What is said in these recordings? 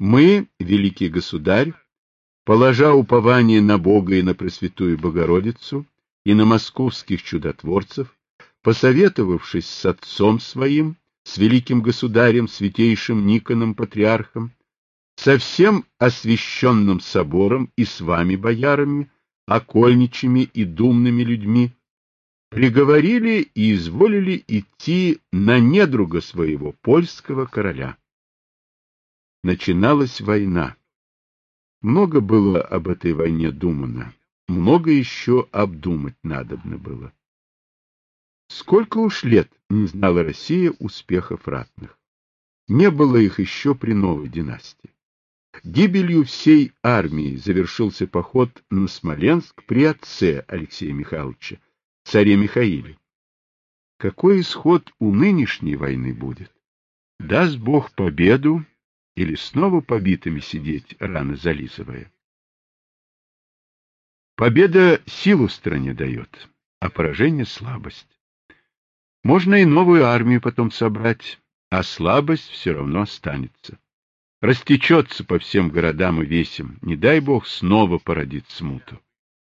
Мы, великий государь, положа упование на Бога и на Пресвятую Богородицу, и на московских чудотворцев, посоветовавшись с отцом своим, с великим государем, святейшим Никоном Патриархом, со всем освященным собором и с вами, боярами, окольничими и думными людьми, приговорили и изволили идти на недруга своего польского короля. Начиналась война. Много было об этой войне думано, много еще обдумать надобно было. Сколько уж лет не знала Россия успехов ратных. Не было их еще при новой династии. Гибелью всей армии завершился поход на Смоленск при отце Алексея Михайловича, царе Михаиле. Какой исход у нынешней войны будет? Даст Бог победу или снова побитыми сидеть, раны зализывая? Победа силу стране дает, а поражение — слабость. Можно и новую армию потом собрать, а слабость все равно останется. Растечется по всем городам и весям, не дай Бог снова породит смуту.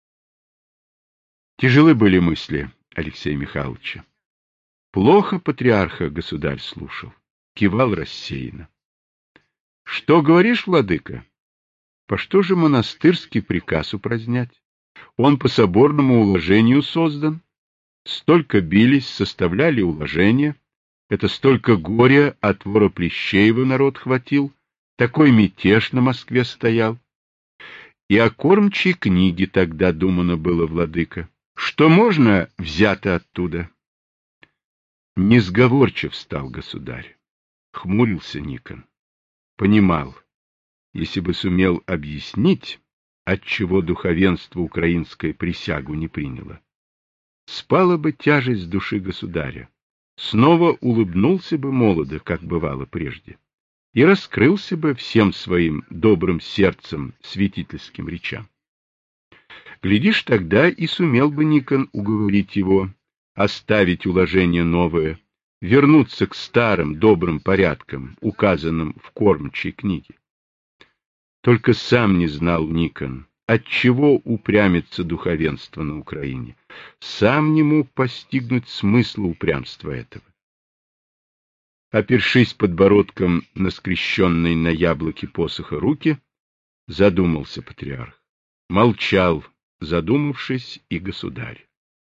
Тяжелы были мысли Алексея Михайловича. Плохо патриарха государь слушал, кивал рассеянно. — Что говоришь, владыка? По что же монастырский приказ упразднять? Он по соборному уложению создан. Столько бились, составляли уложения. Это столько горя от вора Плещеева народ хватил. Такой мятеж на Москве стоял. И о кормчей книге тогда думано было, владыка. Что можно, взято оттуда. Несговорчив стал государь. Хмурился Никон. Понимал, если бы сумел объяснить, отчего духовенство украинское присягу не приняло, спала бы тяжесть с души государя, снова улыбнулся бы молодо, как бывало прежде, и раскрылся бы всем своим добрым сердцем святительским речам. Глядишь, тогда и сумел бы Никон уговорить его оставить уложение новое, вернуться к старым добрым порядкам, указанным в кормчей книге. Только сам не знал Никон, отчего упрямится духовенство на Украине. Сам не мог постигнуть смысла упрямства этого. Опершись подбородком на скрещенной на яблоке посоха руки, задумался патриарх. Молчал, задумавшись, и государь.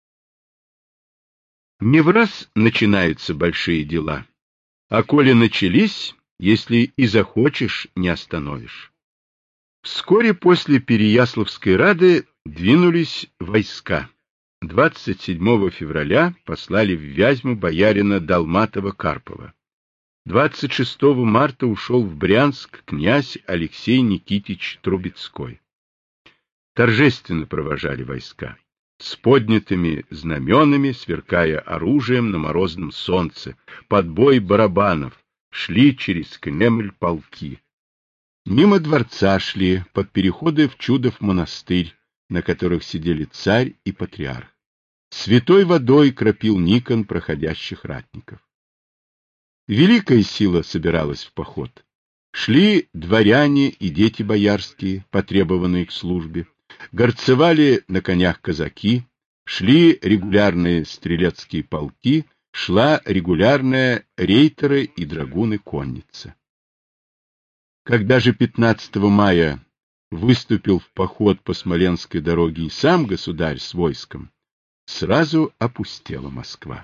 Не в раз начинаются большие дела, а коли начались, если и захочешь, не остановишь. Вскоре после Переяславской рады двинулись войска. 27 февраля послали в Вязьму боярина Долматова-Карпова. 26 марта ушел в Брянск князь Алексей Никитич Трубецкой. Торжественно провожали войска, с поднятыми знаменами, сверкая оружием на морозном солнце, под бой барабанов, шли через Кремль полки. Мимо дворца шли, под переходы в Чудов монастырь, на которых сидели царь и патриарх. Святой водой кропил Никон проходящих ратников. Великая сила собиралась в поход. Шли дворяне и дети боярские, потребованные к службе, горцевали на конях казаки, шли регулярные стрелецкие полки, шла регулярная рейтеры и драгуны конница. Когда же 15 мая выступил в поход по Смоленской дороге и сам государь с войском, сразу опустела Москва.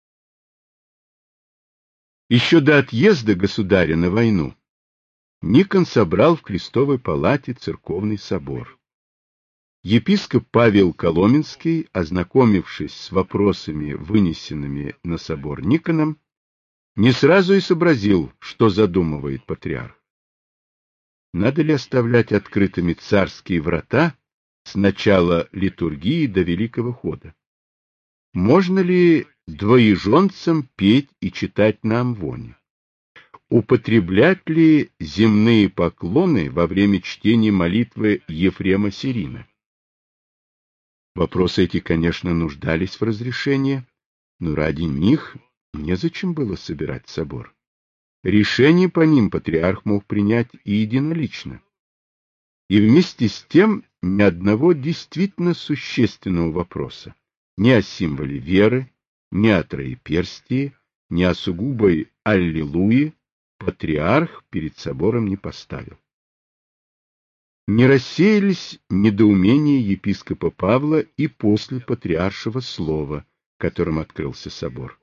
Еще до отъезда государя на войну Никон собрал в Крестовой палате церковный собор. Епископ Павел Коломенский, ознакомившись с вопросами, вынесенными на собор Никоном, не сразу и сообразил, что задумывает патриарх. Надо ли оставлять открытыми царские врата с начала литургии до Великого хода? Можно ли двоеженцам петь и читать на амвоне? Употреблять ли земные поклоны во время чтения молитвы Ефрема Сирина? Вопросы эти, конечно, нуждались в разрешении, но ради них незачем было собирать собор. Решение по ним патриарх мог принять и единолично. И вместе с тем ни одного действительно существенного вопроса, ни о символе веры, ни о троеперстии, ни о сугубой аллилуйе патриарх перед собором не поставил. Не рассеялись недоумения епископа Павла и после патриаршего слова, которым открылся собор.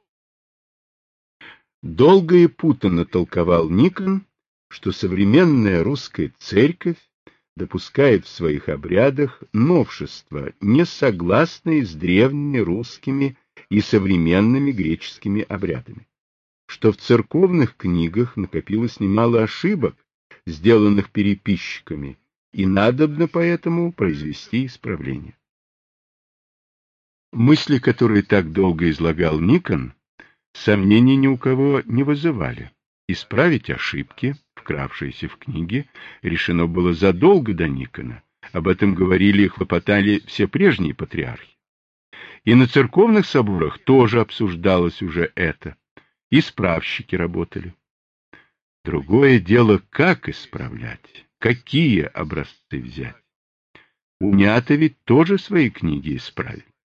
Долго и путанно толковал Никон, что современная русская церковь допускает в своих обрядах новшества, не согласные с древними русскими и современными греческими обрядами, что в церковных книгах накопилось немало ошибок, сделанных переписчиками, и надобно поэтому произвести исправление. Мысли, которые так долго излагал Никон, сомнений ни у кого не вызывали. Исправить ошибки, вкравшиеся в книги, решено было задолго до Никона. Об этом говорили и хлопотали все прежние патриархи. И на церковных соборах тоже обсуждалось уже это. И справщики работали. Другое дело, как исправлять, какие образцы взять. Уня-то ведь тоже свои книги исправили.